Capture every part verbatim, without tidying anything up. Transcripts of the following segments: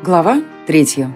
Глава третья.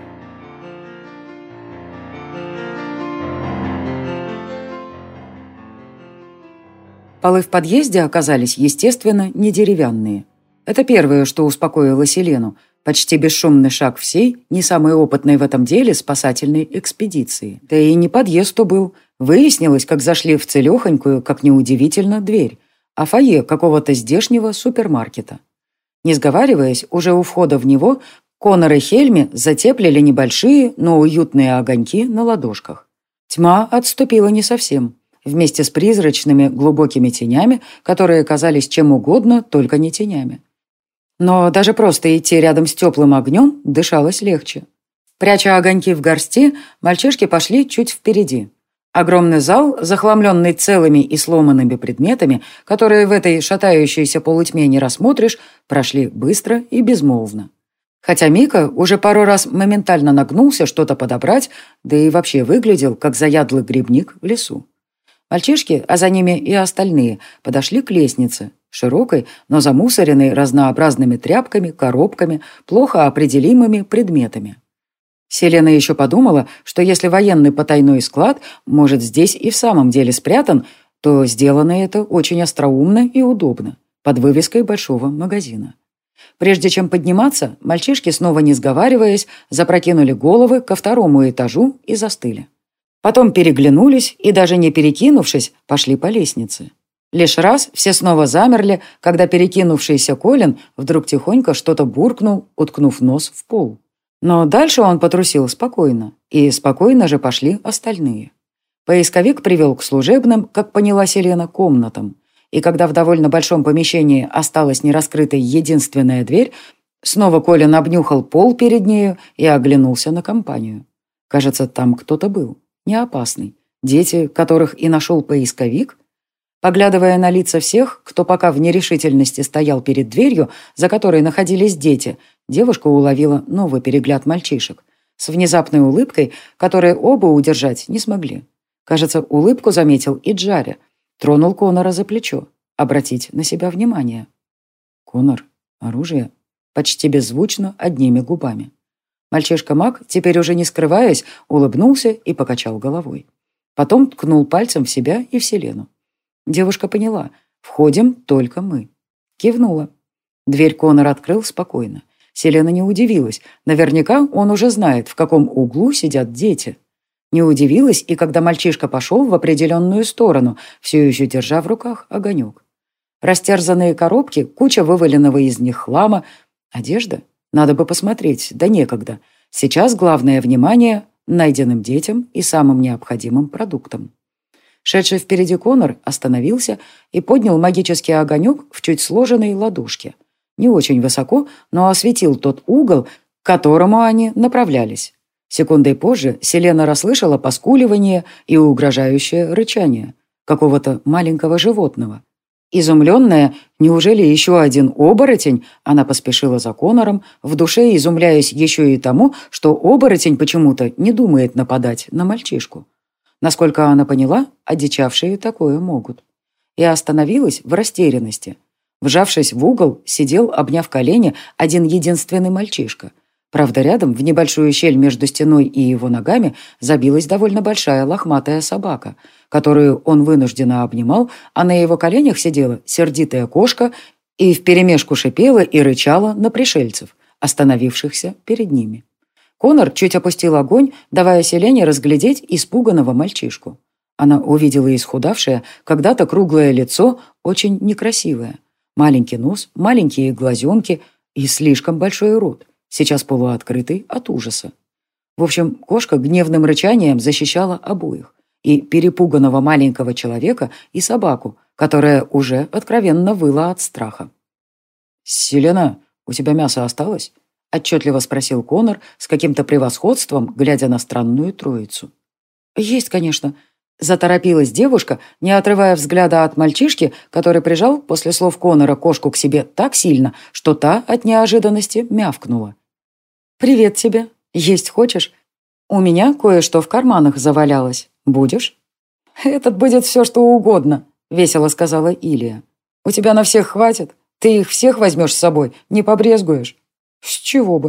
Полы в подъезде оказались, естественно, не деревянные. Это первое, что успокоило Селену. Почти бесшумный шаг всей, не самой опытной в этом деле, спасательной экспедиции. Да и не подъезд то был. Выяснилось, как зашли в целехонькую, как неудивительно, дверь, а фойе какого-то здешнего супермаркета. Не сговариваясь, уже у входа в него Конор и Хельми затеплили небольшие, но уютные огоньки на ладошках. Тьма отступила не совсем, вместе с призрачными глубокими тенями, которые казались чем угодно, только не тенями. Но даже просто идти рядом с теплым огнем дышалось легче. Пряча огоньки в горсти, мальчишки пошли чуть впереди. Огромный зал, захламленный целыми и сломанными предметами, которые в этой шатающейся полутьме не рассмотришь, прошли быстро и безмолвно. Хотя Мика уже пару раз моментально нагнулся что-то подобрать, да и вообще выглядел, как заядлый грибник в лесу. Мальчишки, а за ними и остальные, подошли к лестнице, широкой, но замусоренной разнообразными тряпками, коробками, плохо определимыми предметами. Селена еще подумала, что если военный потайной склад, может, здесь и в самом деле спрятан, то сделано это очень остроумно и удобно, под вывеской большого магазина. Прежде чем подниматься, мальчишки, снова не сговариваясь, запрокинули головы ко второму этажу и застыли. Потом переглянулись и, даже не перекинувшись, пошли по лестнице. Лишь раз все снова замерли, когда перекинувшийся Колин вдруг тихонько что-то буркнул, уткнув нос в пол. Но дальше он потрусил спокойно, и спокойно же пошли остальные. Поисковик привел к служебным, как поняла Селена, комнатам. И когда в довольно большом помещении осталась нераскрытой единственная дверь, снова Колин обнюхал пол перед нею и оглянулся на компанию. Кажется, там кто-то был, не опасный. Дети, которых и нашел поисковик. Поглядывая на лица всех, кто пока в нерешительности стоял перед дверью, за которой находились дети, девушка уловила новый перегляд мальчишек с внезапной улыбкой, которую оба удержать не смогли. Кажется, улыбку заметил и Джарри. Тронул Конора за плечо. Обратить на себя внимание. «Конор, оружие?» Почти беззвучно, одними губами. Мальчишка-маг, теперь уже не скрываясь, улыбнулся и покачал головой. Потом ткнул пальцем в себя и в Селену. Девушка поняла. Входим только мы. Кивнула. Дверь Конор открыл спокойно. Селена не удивилась. Наверняка он уже знает, в каком углу сидят дети. Не удивилась и когда мальчишка пошел в определенную сторону, все еще держа в руках огонек. Растерзанные коробки, куча вываленного из них хлама. Одежда? Надо бы посмотреть, да некогда. Сейчас главное внимание найденным детям и самым необходимым продуктам. Шедший впереди Конор остановился и поднял магический огонек в чуть сложенной ладошке. Не очень высоко, но осветил тот угол, к которому они направлялись. Секундой позже Селена расслышала поскуливание и угрожающее рычание какого-то маленького животного. Изумленная, неужели еще один оборотень, она поспешила за Конором, в душе изумляясь еще и тому, что оборотень почему-то не думает нападать на мальчишку. Насколько она поняла, одичавшие такое могут. И остановилась в растерянности. Вжавшись в угол, сидел, обняв колени, один единственный мальчишка. Правда, рядом, в небольшую щель между стеной и его ногами, забилась довольно большая лохматая собака, которую он вынужденно обнимал, а на его коленях сидела сердитая кошка и вперемешку шипела и рычала на пришельцев, остановившихся перед ними. Конор чуть опустил огонь, давая Селене разглядеть испуганного мальчишку. Она увидела исхудавшее, когда-то круглое лицо, очень некрасивое. Маленький нос, маленькие глазенки и слишком большой рот, сейчас полуоткрытый от ужаса. В общем, кошка гневным рычанием защищала обоих. И перепуганного маленького человека, и собаку, которая уже откровенно выла от страха. «Селена, у тебя мясо осталось?» — отчетливо спросил Конор с каким-то превосходством, глядя на странную троицу. «Есть, конечно», — заторопилась девушка, не отрывая взгляда от мальчишки, который прижал после слов Конора кошку к себе так сильно, что та от неожиданности мявкнула. «Привет тебе. Есть хочешь? У меня кое-что в карманах завалялось. Будешь?» «Этот будет все, что угодно», — весело сказала Илия. «У тебя на всех хватит. Ты их всех возьмешь с собой, не побрезгуешь». «С чего бы?»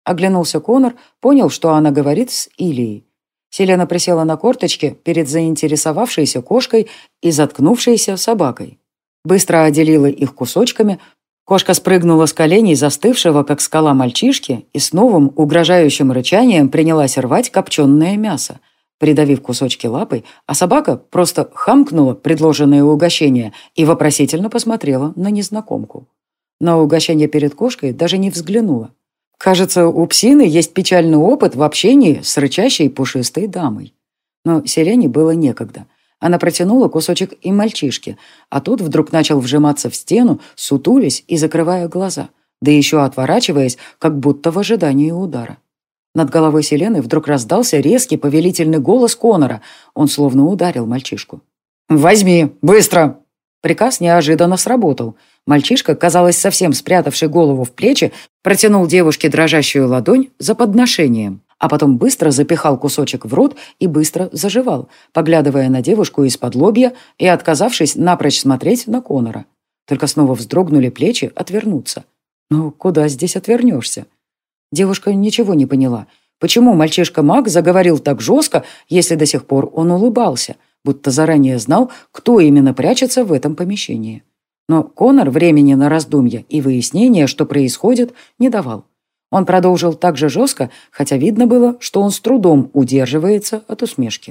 Оглянулся Конор, понял, что она говорит с Илией. Селена присела на корточки перед заинтересовавшейся кошкой и заткнувшейся собакой. Быстро отделила их кусочками. Кошка спрыгнула с коленей застывшего, как скала мальчишки, и с новым угрожающим рычанием принялась рвать копченое мясо, придавив кусочки лапой, а собака просто хамкнула предложенное угощение и вопросительно посмотрела на незнакомку. На угощение перед кошкой даже не взглянула. Кажется, у псины есть печальный опыт в общении с рычащей пушистой дамой. Но Селене было некогда. Она протянула кусочек и мальчишке, а тот вдруг начал вжиматься в стену, сутулясь и закрывая глаза, да еще отворачиваясь, как будто в ожидании удара. Над головой Селены вдруг раздался резкий повелительный голос Конора. Он словно ударил мальчишку. «Возьми! Быстро!» Приказ неожиданно сработал. Мальчишка, казалось, совсем спрятавший голову в плечи, протянул девушке дрожащую ладонь за подношением, а потом быстро запихал кусочек в рот и быстро заживал, поглядывая на девушку из-под лобья и отказавшись напрочь смотреть на Конора. Только снова вздрогнули плечи отвернуться. «Ну, куда здесь отвернешься?» Девушка ничего не поняла. Почему мальчишка-маг заговорил так жестко, если до сих пор он улыбался, будто заранее знал, кто именно прячется в этом помещении? Но Конор времени на раздумья и выяснение, что происходит, не давал. Он продолжил так же жестко, хотя видно было, что он с трудом удерживается от усмешки.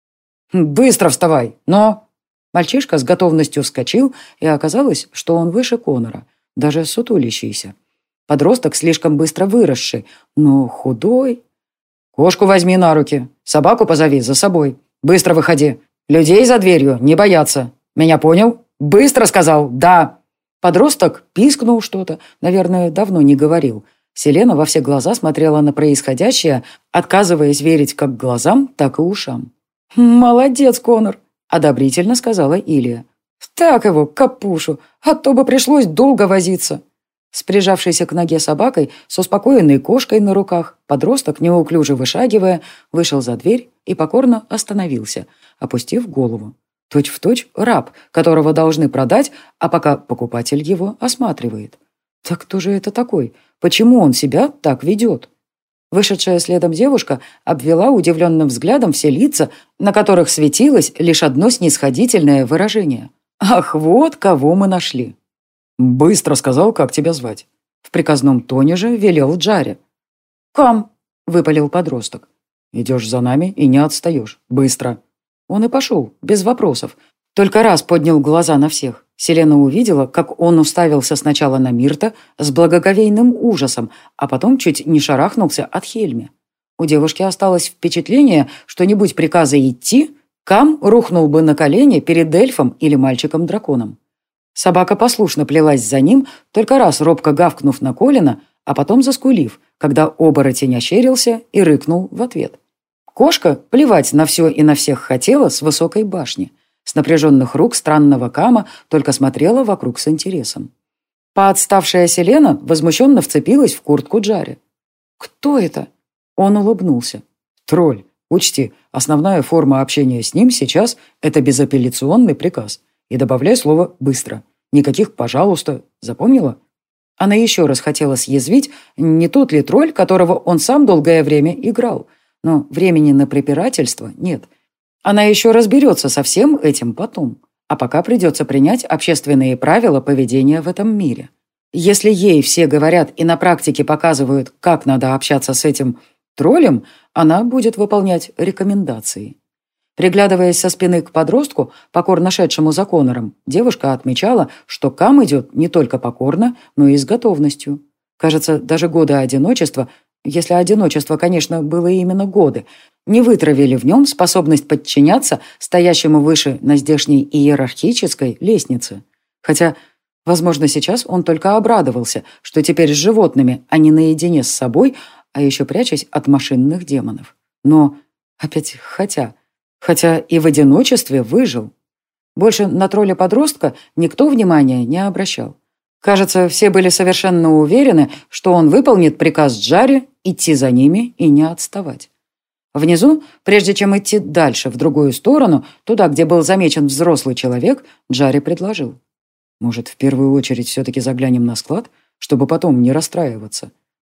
«Быстро вставай, но...» Мальчишка с готовностью вскочил, и оказалось, что он выше Конора, даже сутулящийся. Подросток слишком быстро выросший, но худой. «Кошку возьми на руки, собаку позови за собой. Быстро выходи. Людей за дверью не бояться. Меня понял? Быстро сказал, да!» Подросток пискнул что-то, наверное, давно не говорил. Селена во все глаза смотрела на происходящее, отказываясь верить как глазам, так и ушам. «Молодец, Конор!» – одобрительно сказала Илия. «Так его, капушу, а то бы пришлось долго возиться!» С прижавшейся к ноге собакой, с успокоенной кошкой на руках, подросток, неуклюже вышагивая, вышел за дверь и покорно остановился, опустив голову. Точь-в-точь раб, которого должны продать, а пока покупатель его осматривает. Так кто же это такой? Почему он себя так ведет? Вышедшая следом девушка обвела удивленным взглядом все лица, на которых светилось лишь одно снисходительное выражение. «Ах, вот кого мы нашли!» «Быстро сказал, как тебя звать». В приказном тоне же велел Джаре. «Кам», — выпалил подросток. «Идешь за нами и не отстаешь. Быстро». Он и пошел, без вопросов. Только раз поднял глаза на всех. Селена увидела, как он уставился сначала на Мирта с благоговейным ужасом, а потом чуть не шарахнулся от Хельми. У девушки осталось впечатление, что не будь приказа идти, Кам рухнул бы на колени перед эльфом или мальчиком-драконом. Собака послушно плелась за ним, только раз робко гавкнув на колено, а потом заскулив, когда оборотень ощерился и рыкнул в ответ. Кошка плевать на все и на всех хотела с высокой башни. С напряженных рук странного Кама только смотрела вокруг с интересом. Поотставшая Селена возмущенно вцепилась в куртку Джаре. «Кто это?» Он улыбнулся. «Тролль. Учти, основная форма общения с ним сейчас – это безапелляционный приказ. И добавляй слово «быстро». Никаких «пожалуйста». Запомнила?» Она еще раз хотела съязвить, не тот ли тролль, которого он сам долгое время играл. Но времени на препирательство нет. Она еще разберется со всем этим потом. А пока придется принять общественные правила поведения в этом мире. Если ей все говорят и на практике показывают, как надо общаться с этим троллем, она будет выполнять рекомендации. Приглядываясь со спины к подростку, покорно шедшему за Конором, девушка отмечала, что Кам идет не только покорно, но и с готовностью. Кажется, даже годы одиночества, если одиночество, конечно, было именно годы, не вытравили в нем способность подчиняться стоящему выше на здешней иерархической лестнице. Хотя, возможно, сейчас он только обрадовался, что теперь с животными, а не наедине с собой, а еще прячась от машинных демонов. Но опять хотя... Хотя и в одиночестве выжил. Больше на тролля-подростка никто внимания не обращал. Кажется, все были совершенно уверены, что он выполнит приказ Джаре идти за ними и не отставать. Внизу, прежде чем идти дальше, в другую сторону, туда, где был замечен взрослый человек, Джаре предложил. «Может, в первую очередь все-таки заглянем на склад, чтобы потом не расстраиваться?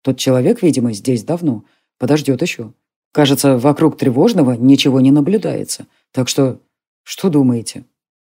Тот человек, видимо, здесь давно. Подождет еще. Кажется, вокруг тревожного ничего не наблюдается. Так что, что думаете?»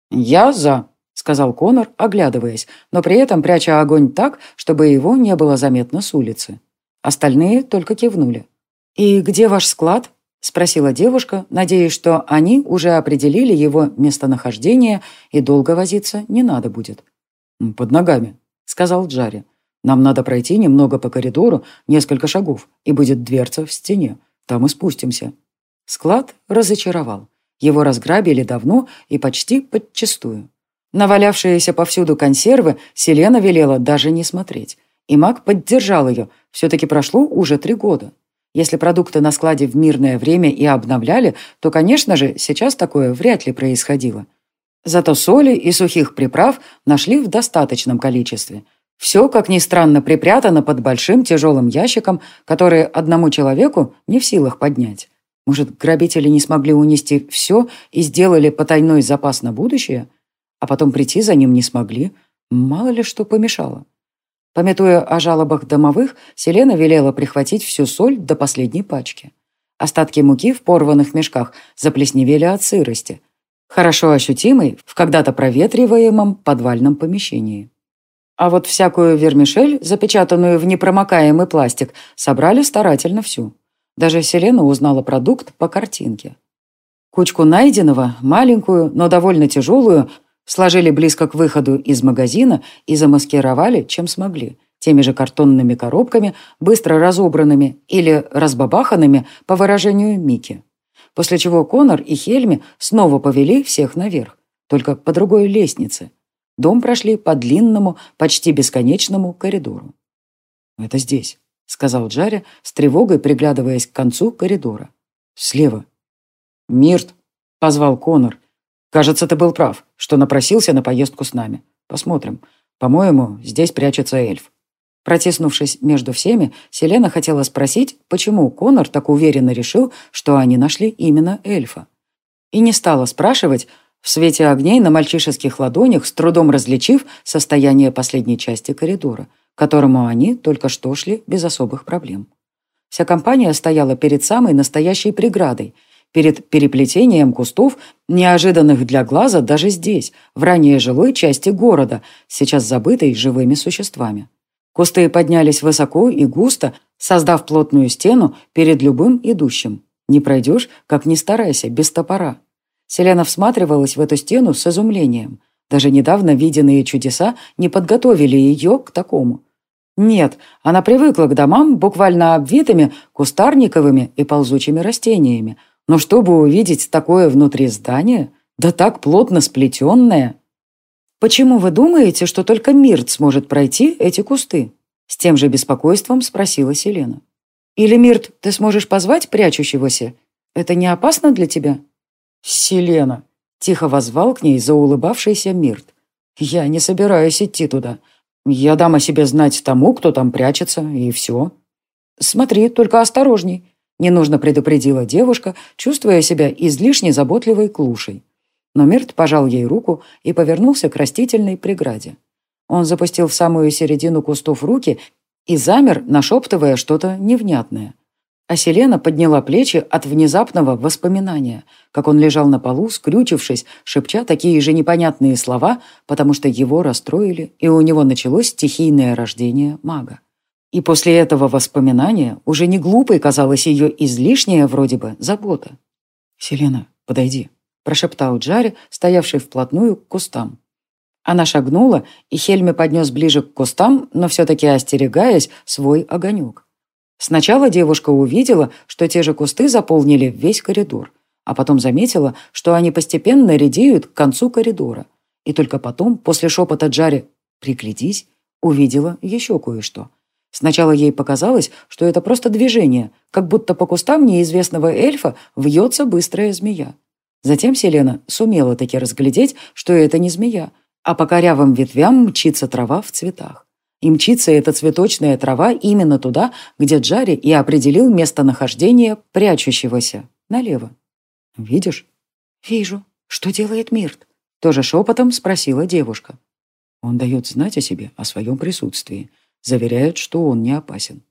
«Я за», — сказал Конор, оглядываясь, но при этом пряча огонь так, чтобы его не было заметно с улицы. Остальные только кивнули. «И где ваш склад?» — спросила девушка, надеясь, что они уже определили его местонахождение и долго возиться не надо будет. «Под ногами», — сказал Джарри. «Нам надо пройти немного по коридору, несколько шагов, и будет дверца в стене. Там и спустимся». Склад разочаровал. Его разграбили давно и почти подчистую. Навалявшиеся повсюду консервы Селена велела даже не смотреть. И маг поддержал ее. Все-таки прошло уже три года. Если продукты на складе в мирное время и обновляли, то, конечно же, сейчас такое вряд ли происходило. Зато соли и сухих приправ нашли в достаточном количестве. Все, как ни странно, припрятано под большим тяжелым ящиком, который одному человеку не в силах поднять. Может, грабители не смогли унести все и сделали потайной запас на будущее? А потом прийти за ним не смогли. Мало ли что помешало. Памятуя о жалобах домовых, Селена велела прихватить всю соль до последней пачки. Остатки муки в порванных мешках заплесневели от сырости, хорошо ощутимой в когда-то проветриваемом подвальном помещении. А вот всякую вермишель, запечатанную в непромокаемый пластик, собрали старательно всю. Даже Селена узнала продукт по картинке. Кучку найденного, маленькую, но довольно тяжелую, сложили близко к выходу из магазина и замаскировали, чем смогли, теми же картонными коробками, быстро разобранными или разбабаханными, по выражению Мики. После чего Конор и Хельми снова повели всех наверх, только по другой лестнице. Дом прошли по длинному, почти бесконечному коридору. «Это здесь», — сказал Джарри, с тревогой приглядываясь к концу коридора. «Слева». «Мирт», — позвал Конор. «Кажется, ты был прав, что напросился на поездку с нами. Посмотрим. По-моему, здесь прячется эльф». Протиснувшись между всеми, Селена хотела спросить, почему Конор так уверенно решил, что они нашли именно эльфа. И не стала спрашивать, в свете огней на мальчишеских ладонях, с трудом различив состояние последней части коридора, к которому они только что шли без особых проблем. Вся компания стояла перед самой настоящей преградой, перед переплетением кустов, неожиданных для глаза даже здесь, в ранее жилой части города, сейчас забытой живыми существами. Кусты поднялись высоко и густо, создав плотную стену перед любым идущим. Не пройдешь, как ни старайся, без топора. Селена всматривалась в эту стену с изумлением. Даже недавно виденные чудеса не подготовили ее к такому. Нет, она привыкла к домам, буквально обвитыми кустарниковыми и ползучими растениями. Но чтобы увидеть такое внутри здания, да так плотно сплетенное... «Почему вы думаете, что только Мирт сможет пройти эти кусты?» С тем же беспокойством спросила Селена. «Или, Мирт, ты сможешь позвать прячущегося? Это не опасно для тебя?» «Селена!» — тихо воззвал к ней заулыбавшийся Мирт. «Я не собираюсь идти туда. Я дам о себе знать тому, кто там прячется, и все». «Смотри, только осторожней», — ненужно предупредила девушка, чувствуя себя излишне заботливой клушей. Но Мирт пожал ей руку и повернулся к растительной преграде. Он запустил в самую середину кустов руки и замер, нашептывая что-то невнятное. А Селена подняла плечи от внезапного воспоминания, как он лежал на полу, скрючившись, шепча такие же непонятные слова, потому что его расстроили, и у него началось стихийное рождение мага. И после этого воспоминания уже не глупой казалась ее излишняя вроде бы забота. «Селена, подойди», — прошептал Джарри, стоявший вплотную к кустам. Она шагнула, и Хельми поднес ближе к кустам, но все-таки остерегаясь свой огонек. Сначала девушка увидела, что те же кусты заполнили весь коридор, а потом заметила, что они постепенно редеют к концу коридора. И только потом, после шепота Джарри «приглядись», увидела еще кое-что. Сначала ей показалось, что это просто движение, как будто по кустам неизвестного эльфа вьется быстрая змея. Затем Селена сумела таки разглядеть, что это не змея, а по корявым ветвям мчится трава в цветах. И мчится эта цветочная трава именно туда, где Джарри и определил местонахождение прячущегося, налево. «Видишь?» «Вижу. Что делает Мирт?» Тоже шепотом спросила девушка. «Он дает знать о себе, о своем присутствии. Заверяет, что он не опасен».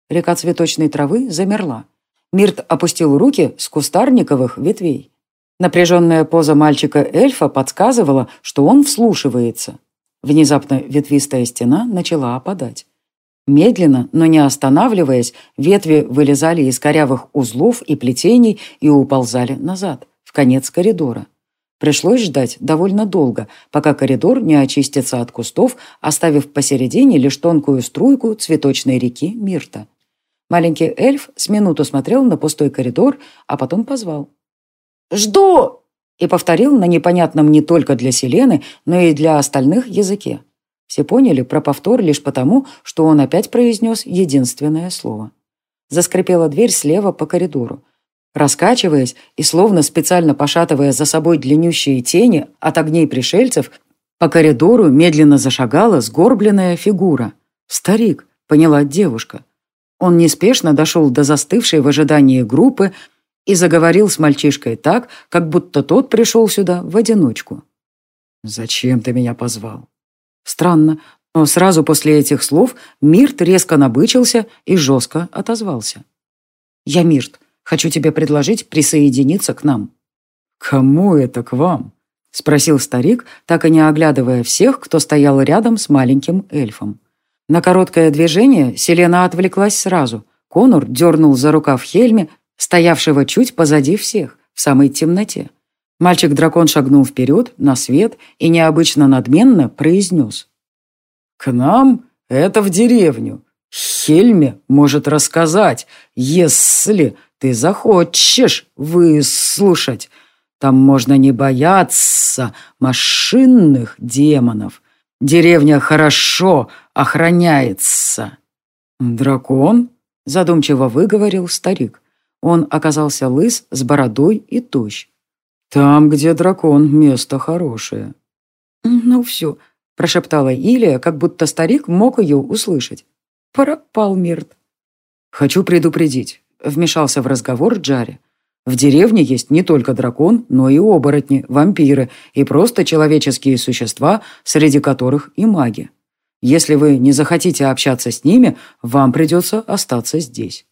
Река цветочной травы замерла. Мирт опустил руки с кустарниковых ветвей. Напряженная поза мальчика-эльфа подсказывала, что он вслушивается. Внезапно ветвистая стена начала опадать. Медленно, но не останавливаясь, ветви вылезали из корявых узлов и плетений и уползали назад, в конец коридора. Пришлось ждать довольно долго, пока коридор не очистится от кустов, оставив посередине лишь тонкую струйку цветочной реки Мирта. Маленький эльф с минуту смотрел на пустой коридор, а потом позвал. «Жду!» и повторил на непонятном не только для Селены, но и для остальных языке. Все поняли про повтор лишь потому, что он опять произнес единственное слово. Заскрипела дверь слева по коридору. Раскачиваясь и словно специально пошатывая за собой длиннющие тени от огней пришельцев, по коридору медленно зашагала сгорбленная фигура. «Старик», — поняла девушка. Он неспешно дошел до застывшей в ожидании группы и заговорил с мальчишкой так, как будто тот пришел сюда в одиночку. «Зачем ты меня позвал?» Странно, но сразу после этих слов Мирт резко набычился и жестко отозвался. «Я Мирт. Хочу тебе предложить присоединиться к нам». «Кому это к вам?» — спросил старик, так и не оглядывая всех, кто стоял рядом с маленьким эльфом. На короткое движение Селена отвлеклась сразу. Конор дернул за рукав Хельме, стоявшего чуть позади всех, в самой темноте. Мальчик-дракон шагнул вперед, на свет, и необычно надменно произнес. «К нам? Это в деревню. Хельме может рассказать, если ты захочешь выслушать. Там можно не бояться машинных демонов. Деревня хорошо охраняется». «Дракон?» – задумчиво выговорил старик. Он оказался лыс, с бородой и тощ. «Там, где дракон, место хорошее». «Ну все», – прошептала Илия, как будто старик мог ее услышать. «Пропал Мирт». «Хочу предупредить», – вмешался в разговор Джари. «В деревне есть не только дракон, но и оборотни, вампиры и просто человеческие существа, среди которых и маги. Если вы не захотите общаться с ними, вам придется остаться здесь».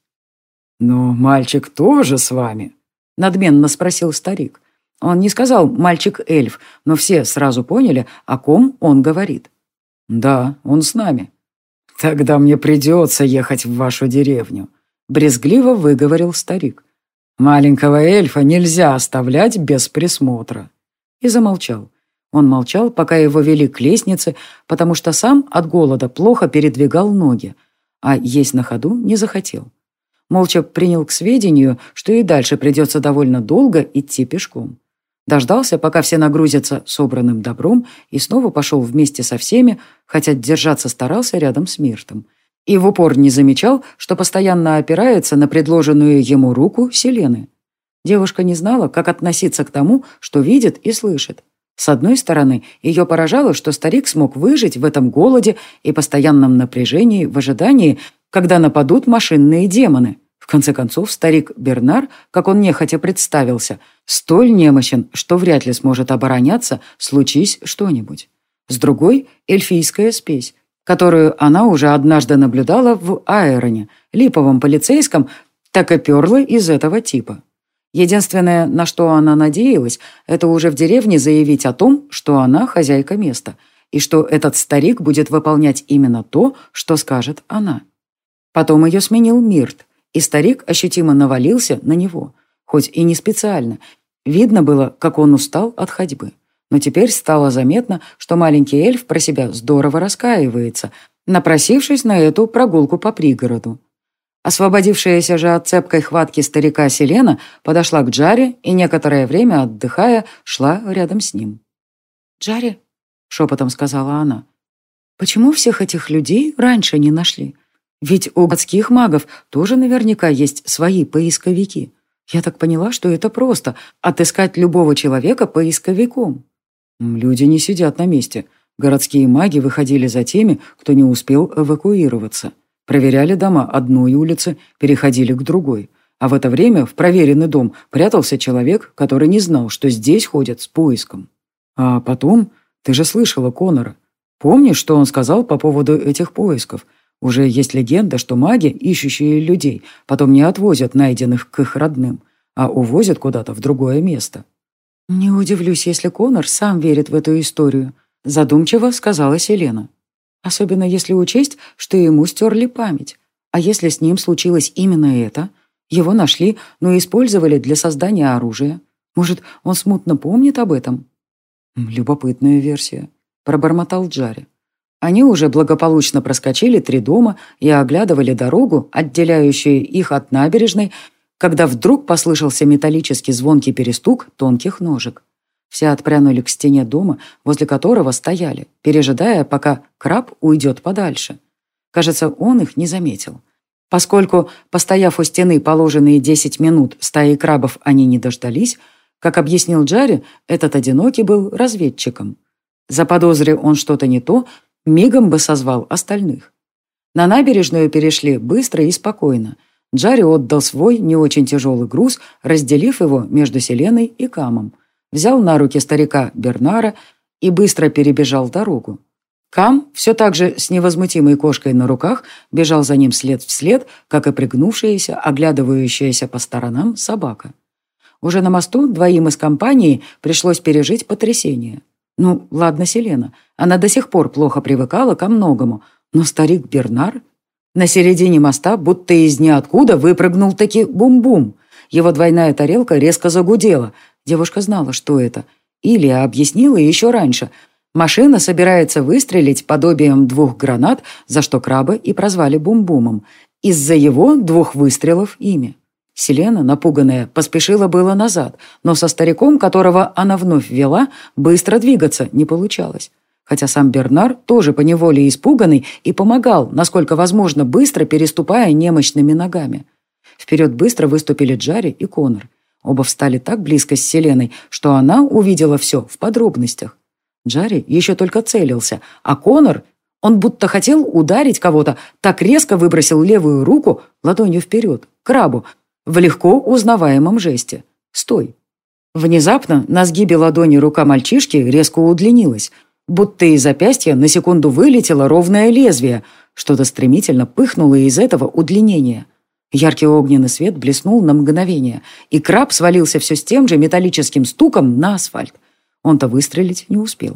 «Но мальчик тоже с вами?» – надменно спросил старик. Он не сказал «мальчик-эльф», но все сразу поняли, о ком он говорит. «Да, он с нами». «Тогда мне придется ехать в вашу деревню», – брезгливо выговорил старик. «Маленького эльфа нельзя оставлять без присмотра». И замолчал. Он молчал, пока его вели к лестнице, потому что сам от голода плохо передвигал ноги, а есть на ходу не захотел. Молча принял к сведению, что и дальше придется довольно долго идти пешком. Дождался, пока все нагрузятся собранным добром, и снова пошел вместе со всеми, хотя держаться старался рядом с Миртом. И в упор не замечал, что постоянно опирается на предложенную ему руку Селены. Девушка не знала, как относиться к тому, что видит и слышит. С одной стороны, ее поражало, что старик смог выжить в этом голоде и постоянном напряжении в ожидании, когда нападут машинные демоны. В конце концов, старик Бернар, как он нехотя представился, столь немощен, что вряд ли сможет обороняться, случись что-нибудь. С другой – эльфийская спесь, которую она уже однажды наблюдала в Аэроне, липовом полицейском, так и перла из этого типа. Единственное, на что она надеялась, это уже в деревне заявить о том, что она хозяйка места, и что этот старик будет выполнять именно то, что скажет она. Потом ее сменил Мирт, и старик ощутимо навалился на него, хоть и не специально. Видно было, как он устал от ходьбы. Но теперь стало заметно, что маленький эльф про себя здорово раскаивается, напросившись на эту прогулку по пригороду. Освободившаяся же от цепкой хватки старика Селена подошла к Джаре и, некоторое время отдыхая, шла рядом с ним. «Джаре», — шепотом сказала она, — «почему всех этих людей раньше не нашли? Ведь у городских магов тоже наверняка есть свои поисковики. Я так поняла, что это просто — отыскать любого человека поисковиком». «Люди не сидят на месте. Городские маги выходили за теми, кто не успел эвакуироваться. Проверяли дома одной улицы, переходили к другой. А в это время в проверенный дом прятался человек, который не знал, что здесь ходят с поиском. А потом, ты же слышала Конора. Помнишь, что он сказал по поводу этих поисков? Уже есть легенда, что маги, ищущие людей, потом не отвозят найденных к их родным, а увозят куда-то в другое место. «Не удивлюсь, если Конор сам верит в эту историю», — задумчиво сказала Селена. «Особенно если учесть, что ему стерли память. А если с ним случилось именно это? Его нашли, но использовали для создания оружия. Может, он смутно помнит об этом?» «Любопытная версия», — пробормотал Джарри. Они уже благополучно проскочили три дома и оглядывали дорогу, отделяющую их от набережной, когда вдруг послышался металлический звонкий перестук тонких ножек. Все отпрянули к стене дома, возле которого стояли, пережидая, пока краб уйдет подальше. Кажется, он их не заметил. Поскольку, постояв у стены положенные десять минут, стаи крабов они не дождались, как объяснил Джарри, этот одинокий был разведчиком. Заподозрив он что-то не то, мигом бы созвал остальных. На набережную перешли быстро и спокойно. Джарри отдал свой не очень тяжелый груз, разделив его между Селеной и Камом. Взял на руки старика Бернара и быстро перебежал дорогу. Кам, все так же с невозмутимой кошкой на руках, бежал за ним след в след, как и пригнувшаяся, оглядывающаяся по сторонам собака. Уже на мосту двоим из компании пришлось пережить потрясение. Ну, ладно, Селена, она до сих пор плохо привыкала ко многому, но старик Бернар... На середине моста, будто из ниоткуда, выпрыгнул таки бум-бум. Его двойная тарелка резко загудела. Девушка знала, что это. Илья объяснила еще раньше. Машина собирается выстрелить подобием двух гранат, за что краба и прозвали бум-бумом. Из-за его двух выстрелов ими. Селена, напуганная, поспешила было назад, но со стариком, которого она вновь вела, быстро двигаться не получалось. Хотя сам Бернар, тоже поневоле испуганный, и помогал, насколько возможно, быстро переступая немощными ногами. Вперед быстро выступили Джарри и Конор. Оба встали так близко с Селеной, что она увидела все в подробностях. Джарри еще только целился, а Конор, он будто хотел ударить кого-то, так резко выбросил левую руку ладонью вперед, к крабу, в легко узнаваемом жесте. «Стой!» Внезапно на сгибе ладони рука мальчишки резко удлинилась, будто из запястья на секунду вылетело ровное лезвие, что-то стремительно пыхнуло из этого удлинения. Яркий огненный свет блеснул на мгновение, и краб свалился все с тем же металлическим стуком на асфальт. Он-то выстрелить не успел.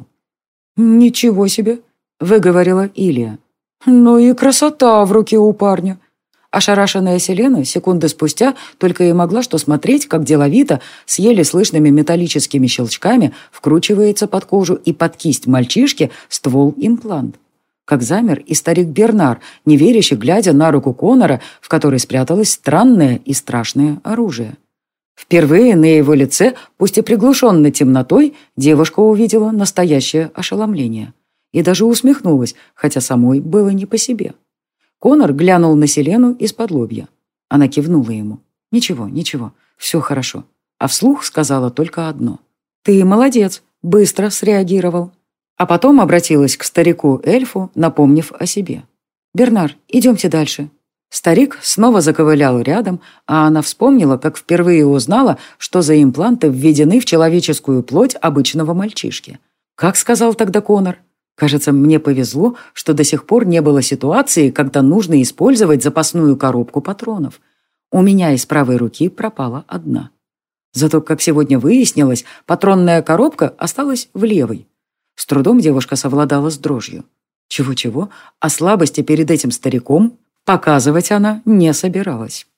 «Ничего себе!» — выговорила Илья. «Ну и красота в руке у парня!» Ошарашенная Селена секунды спустя только и могла что смотреть, как деловито, с еле слышными металлическими щелчками, вкручивается под кожу и под кисть мальчишки ствол-имплант. Как замер и старик Бернар, неверяще глядя на руку Конора, в которой спряталось странное и страшное оружие. Впервые на его лице, пусть и приглушенной темнотой, девушка увидела настоящее ошеломление. И даже усмехнулась, хотя самой было не по себе. Конор глянул на Селену из-под лобья. Она кивнула ему. «Ничего, ничего, все хорошо». А вслух сказала только одно. «Ты молодец, быстро среагировал». А потом обратилась к старику-эльфу, напомнив о себе. «Бернар, идемте дальше». Старик снова заковылял рядом, а она вспомнила, как впервые узнала, что за импланты введены в человеческую плоть обычного мальчишки. Как сказал тогда Конор? Кажется, мне повезло, что до сих пор не было ситуации, когда нужно использовать запасную коробку патронов. У меня из правой руки пропала одна. Зато, как сегодня выяснилось, патронная коробка осталась в левой. С трудом девушка совладала с дрожью. Чего-чего, а слабости перед этим стариком показывать она не собиралась.